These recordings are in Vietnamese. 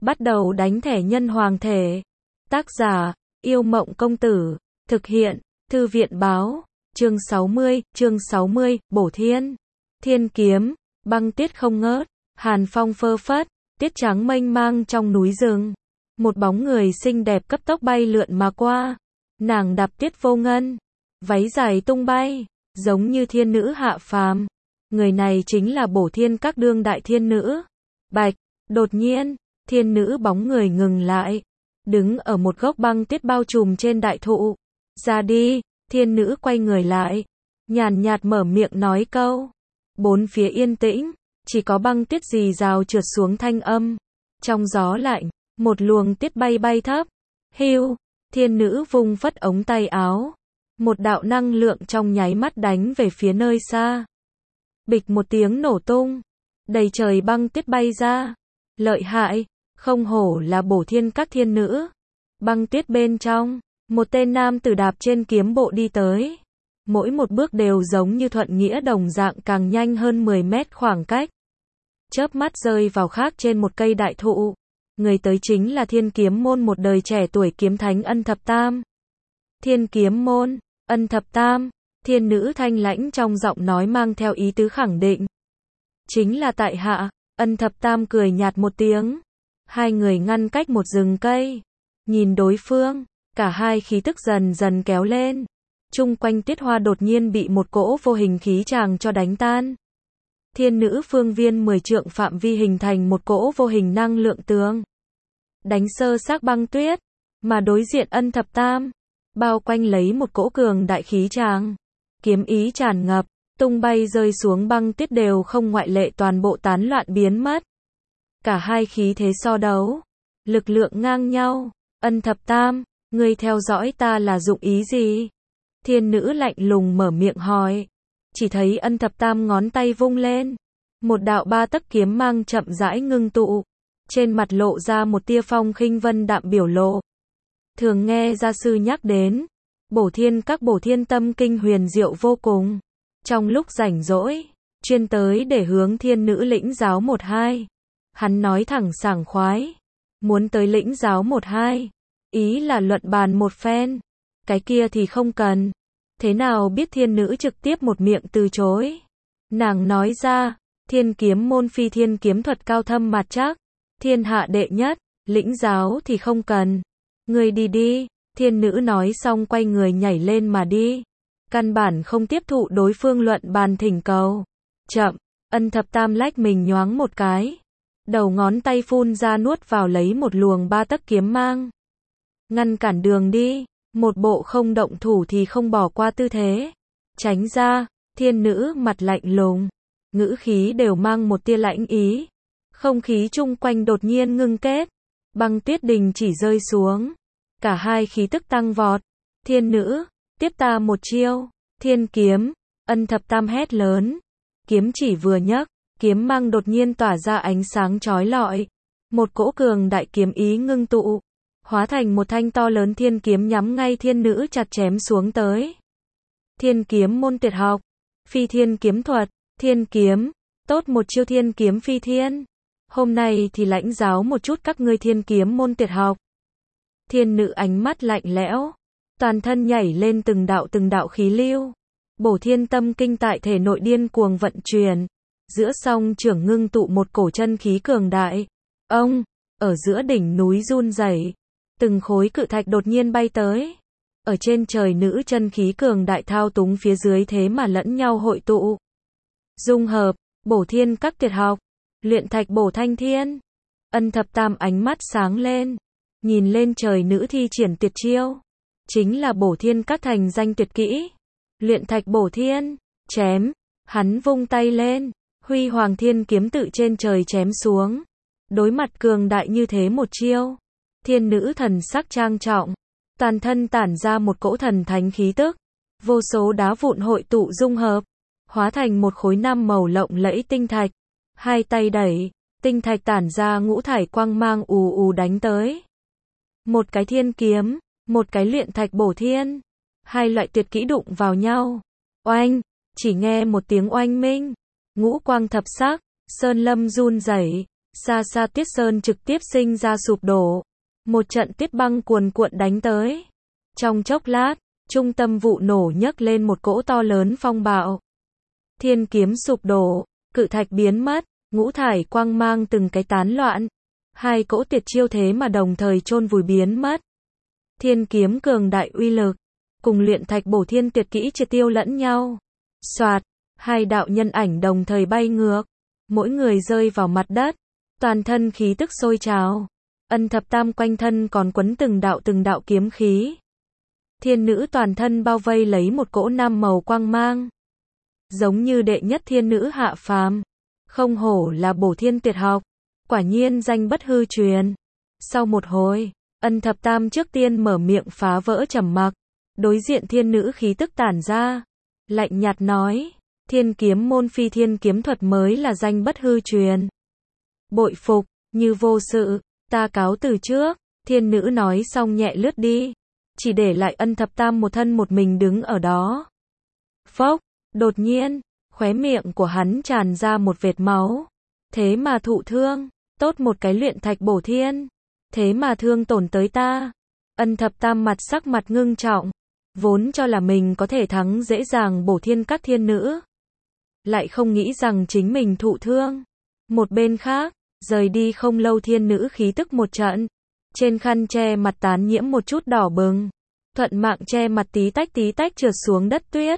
Bắt đầu đánh thẻ nhân hoàng thể. Tác giả, Yêu Mộng Công Tử. Thực hiện, Thư viện Báo. Chương 60, Bổ Thiên. Thiên kiếm, băng tuyết không ngớt, hàn phong phơ phất, tiết trắng mênh mang trong núi rừng. Một bóng người xinh đẹp cấp tốc bay lượn mà qua. Nàng đạp tuyết vô ngân, váy dài tung bay, giống như thiên nữ hạ phàm. Người này chính là Bổ Thiên Các đương đại thiên nữ. Bạch, đột nhiên, thiên nữ bóng người ngừng lại, đứng ở một gốc băng tuyết bao trùm trên đại thụ. Ra đi, thiên nữ quay người lại, nhàn nhạt mở miệng nói câu. Bốn phía yên tĩnh, chỉ có băng tuyết rì rào trượt xuống thanh âm. Trong gió lạnh, một luồng tuyết bay bay thấp. Hưu, thiên nữ vung phất ống tay áo. Một đạo năng lượng trong nháy mắt đánh về phía nơi xa. Bịch một tiếng nổ tung, đầy trời băng tuyết bay ra. Lợi hại, không hổ là Bổ Thiên Các thiên nữ. Băng tuyết bên trong, một tên nam tử đạp trên kiếm bộ đi tới. Mỗi một bước đều giống như thuận nghĩa đồng dạng, càng nhanh hơn 10 mét khoảng cách. Chớp mắt rơi vào khác trên một cây đại thụ. Người tới chính là Thiên Kiếm Môn, một đời trẻ tuổi kiếm thánh Ân Thập Tam. Thiên Kiếm Môn, Ân Thập Tam, thiên nữ thanh lãnh trong giọng nói mang theo ý tứ khẳng định. Chính là tại hạ. Ân Thập Tam cười nhạt một tiếng. Hai người ngăn cách một rừng cây. Nhìn đối phương, cả hai khí tức dần dần kéo lên. Chung quanh tuyết hoa đột nhiên bị một cỗ vô hình khí tràng cho đánh tan. Thiên nữ phương viên 10 trượng phạm vi hình thành một cỗ vô hình năng lượng tường. Đánh sơ xác băng tuyết. Mà đối diện Ân Thập Tam, bao quanh lấy một cỗ cường đại khí tràng. Kiếm ý tràn ngập, tung bay rơi xuống băng tuyết đều không ngoại lệ toàn bộ tán loạn biến mất. Cả hai khí thế so đấu, lực lượng ngang nhau. Ân Thập Tam, ngươi theo dõi ta là dụng ý gì? Thiên nữ lạnh lùng mở miệng hỏi. Chỉ thấy Ân Thập Tam ngón tay vung lên. Một đạo 3 tấc kiếm mang chậm rãi ngưng tụ. Trên mặt lộ ra một tia phong khinh vân đạm biểu lộ. Thường nghe gia sư nhắc đến, Bổ Thiên Các Bổ Thiên Tâm Kinh huyền diệu vô cùng. Trong lúc rảnh rỗi, chuyên tới để hướng thiên nữ lĩnh giáo 1-2. Hắn nói thẳng sảng khoái. Muốn tới lĩnh giáo 1-2. Ý là luận bàn một phen. Cái kia thì không cần. Thế nào biết thiên nữ trực tiếp một miệng từ chối. Nàng nói ra, Thiên Kiếm Môn phi thiên kiếm thuật cao thâm mạt trắc. Thiên hạ đệ nhất, lĩnh giáo thì không cần. Ngươi đi đi, thiên nữ nói xong quay người nhảy lên mà đi. Căn bản không tiếp thụ đối phương luận bàn thỉnh cầu. Chậm, Ân Thập Tam lách mình nhoáng một cái. Đầu ngón tay phun ra nuốt vào lấy một luồng 3 tấc kiếm mang. Ngăn cản đường đi, một bộ không động thủ thì không bỏ qua tư thế. Tránh ra, thiên nữ mặt lạnh lùng. Ngữ khí đều mang một tia lãnh ý. Không khí chung quanh đột nhiên ngưng kết. Băng tuyết đình chỉ rơi xuống. Cả hai khí tức tăng vọt. Thiên nữ, tiếp ta một chiêu. Thiên kiếm, Ân Thập Tam hét lớn. Kiếm chỉ vừa nhấc, kiếm mang đột nhiên tỏa ra ánh sáng chói lọi. Một cỗ cường đại kiếm ý ngưng tụ, hóa thành một thanh to lớn thiên kiếm nhắm ngay thiên nữ chặt chém xuống tới. Thiên Kiếm Môn tuyệt học, phi thiên kiếm thuật, thiên kiếm, tốt một chiêu thiên kiếm phi thiên. Hôm nay thì lãnh giáo một chút các ngươi Thiên Kiếm Môn tuyệt học. Thiên nữ ánh mắt lạnh lẽo, toàn thân nhảy lên từng đạo khí lưu. Bổ Thiên Tâm Kinh tại thể nội điên cuồng vận chuyển. Giữa song trưởng ngưng tụ một cổ chân khí cường đại. Ông, ở giữa đỉnh núi run rẩy, từng khối cự thạch đột nhiên bay tới. Ở trên trời nữ chân khí cường đại thao túng phía dưới thế mà lẫn nhau hội tụ. Dung hợp, Bổ Thiên Các tuyệt học, luyện thạch bổ thanh thiên. Ân Thập Tam ánh mắt sáng lên, nhìn lên trời nữ thi triển tuyệt chiêu. Chính là Bổ Thiên Các thành danh tuyệt kỹ. Luyện thạch bổ thiên, chém, hắn vung tay lên, huy hoàng thiên kiếm tự trên trời chém xuống. Đối mặt cường đại như thế một chiêu, thiên nữ thần sắc trang trọng, toàn thân tản ra một cỗ thần thánh khí tức. Vô số đá vụn hội tụ dung hợp, hóa thành một khối 5 màu lộng lẫy tinh thạch. Hai tay đẩy, tinh thạch tản ra ngũ thải quang mang ù ù đánh tới. Một cái thiên kiếm, một cái luyện thạch bổ thiên. Hai loại tuyệt kỹ đụng vào nhau. Oanh, chỉ nghe một tiếng oanh minh. Ngũ quang thập sắc, sơn lâm run rẩy, Xa xa Tuyết Sơn trực tiếp sinh ra sụp đổ. Một trận tuyết băng cuồn cuộn đánh tới. Trong chốc lát, trung tâm vụ nổ nhấc lên một cỗ to lớn phong bạo. Thiên kiếm sụp đổ, cự thạch biến mất, ngũ thải quang mang từng cái tán loạn. Hai cỗ tuyệt chiêu thế mà đồng thời chôn vùi biến mất. Thiên kiếm cường đại uy lực, cùng luyện thạch bổ thiên tuyệt kỹ triệt tiêu lẫn nhau. Soạt, hai đạo nhân ảnh đồng thời bay ngược, mỗi người rơi vào mặt đất, toàn thân khí tức sôi trào. Ân Thập Tam quanh thân còn quấn từng đạo kiếm khí. Thiên nữ toàn thân bao vây lấy một cỗ năm màu quang mang, giống như đệ nhất thiên nữ hạ phàm. Không hổ là bổ thiên tuyệt học, quả nhiên danh bất hư truyền. Sau một hồi, Ân Thập Tam trước tiên mở miệng phá vỡ trầm mặc, đối diện thiên nữ khí tức tản ra, lạnh nhạt nói, thiên kiếm môn phi thiên kiếm thuật mới là danh bất hư truyền. Bội phục, như vô sự, ta cáo từ trước. Thiên nữ nói xong nhẹ lướt đi, chỉ để lại Ân Thập Tam một thân một mình đứng ở đó. Phốc, đột nhiên, khóe miệng của hắn tràn ra một vệt máu. Thế mà thụ thương, tốt một cái luyện thạch bổ thiên, thế mà thương tổn tới ta. Ân Thập Tam sắc mặt ngưng trọng, vốn cho là mình có thể thắng dễ dàng bổ thiên các thiên nữ, lại không nghĩ rằng chính mình thụ thương. Một bên khác, rời đi không lâu thiên nữ khí tức một trận, trên khăn che mặt tán nhiễm một chút đỏ bừng, thuận mạng che mặt tí tách trượt xuống đất tuyết,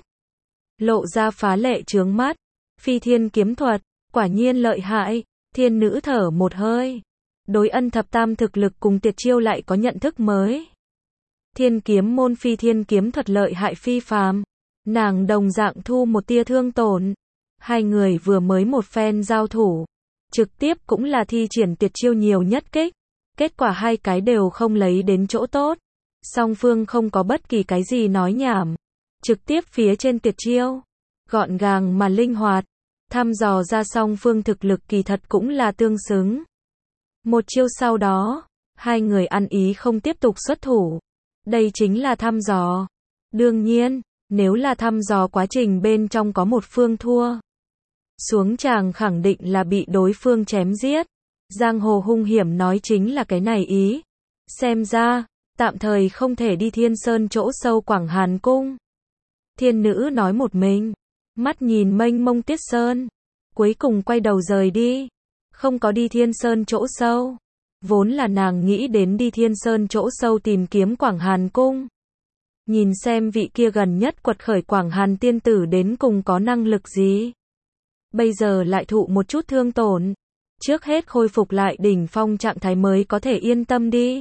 lộ ra phá lệ chướng mắt. Phi thiên kiếm thuật, quả nhiên lợi hại. Thiên nữ thở một hơi, đối Ân Thập Tam thực lực cùng tuyệt chiêu lại có nhận thức mới. Thiên kiếm môn phi thiên kiếm thuật lợi hại phi phàm, nàng đồng dạng thu một tia thương tổn. Hai người vừa mới một phen giao thủ, trực tiếp cũng là thi triển tuyệt chiêu nhiều nhất kích, kết quả hai cái đều không lấy đến chỗ tốt. Song phương không có bất kỳ cái gì nói nhảm, trực tiếp phía trên tuyệt chiêu, gọn gàng mà linh hoạt, thăm dò ra song phương thực lực kỳ thật cũng là tương xứng. Một chiêu sau đó, hai người ăn ý không tiếp tục xuất thủ. Đây chính là thăm dò. Đương nhiên, nếu là thăm dò quá trình bên trong có một phương thua, xuống tràng khẳng định là bị đối phương chém giết. Giang hồ hung hiểm nói chính là cái này ý. Xem ra, tạm thời không thể đi Thiên Sơn chỗ sâu Quảng Hàn Cung. Thiên nữ nói một mình, mắt nhìn mênh mông Tuyết Sơn, cuối cùng quay đầu rời đi, không có đi Thiên Sơn chỗ sâu. Vốn là nàng nghĩ đến đi Thiên Sơn chỗ sâu tìm kiếm Quảng Hàn Cung, nhìn xem vị kia gần nhất quật khởi Quảng Hàn tiên tử đến cùng có năng lực gì. Bây giờ lại thụ một chút thương tổn, trước hết khôi phục lại đỉnh phong trạng thái mới có thể yên tâm đi.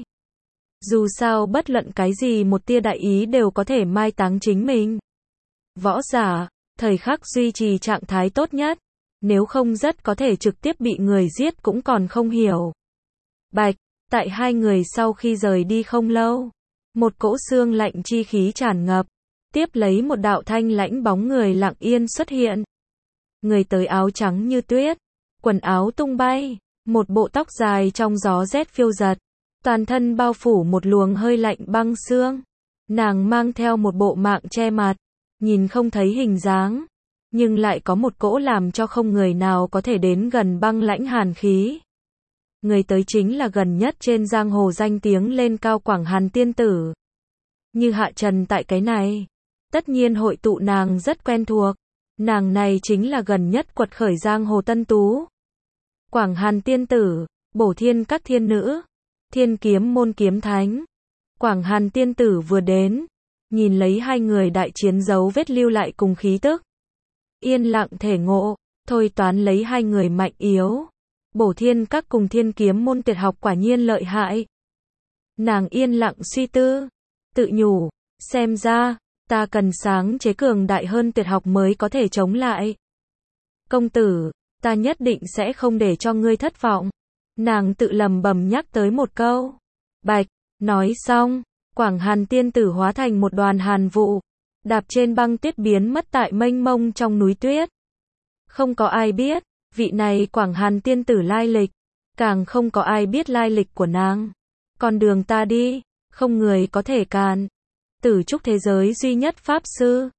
Dù sao bất luận cái gì một tia đại ý đều có thể mai táng chính mình. Võ giả, thời khắc duy trì trạng thái tốt nhất, nếu không rất có thể trực tiếp bị người giết cũng còn không hiểu. Bạch, tại hai người sau khi rời đi không lâu, một cỗ xương lạnh chi khí tràn ngập, tiếp lấy một đạo thanh lãnh bóng người lặng yên xuất hiện. Người tới áo trắng như tuyết, quần áo tung bay, một bộ tóc dài trong gió rét phiêu dật, toàn thân bao phủ một luồng hơi lạnh băng xương. Nàng mang theo một bộ mạng che mặt, nhìn không thấy hình dáng, nhưng lại có một cỗ làm cho không người nào có thể đến gần băng lãnh hàn khí. Người tới chính là gần nhất trên giang hồ danh tiếng lên cao Quảng Hàn tiên tử. Như hạ trần tại cái này, tất nhiên hội tụ nàng rất quen thuộc. Nàng này chính là gần nhất quật khởi giang hồ tân tú. Quảng Hàn tiên tử, bổ thiên các thiên nữ, thiên kiếm môn kiếm thánh. Quảng Hàn tiên tử vừa đến, nhìn lấy hai người đại chiến dấu vết lưu lại cùng khí tức, yên lặng thể ngộ, thôi toán lấy hai người mạnh yếu. Bổ thiên các cùng thiên kiếm môn tuyệt học quả nhiên lợi hại. Nàng yên lặng suy tư, tự nhủ, xem ra, ta cần sáng chế cường đại hơn tuyệt học mới có thể chống lại. Công tử, ta nhất định sẽ không để cho ngươi thất vọng. Nàng tự lầm bầm nhắc tới một câu. Bạch, nói xong, Quảng Hàn tiên tử hóa thành một đoàn hàn vụ, đạp trên băng tuyết biến mất tại mênh mông trong núi tuyết. Không có ai biết, vị này Quảng Hàn tiên tử lai lịch, càng không có ai biết lai lịch của nàng. Con đường ta đi, không người có thể cản. Tử trúc thế giới duy nhất pháp sư,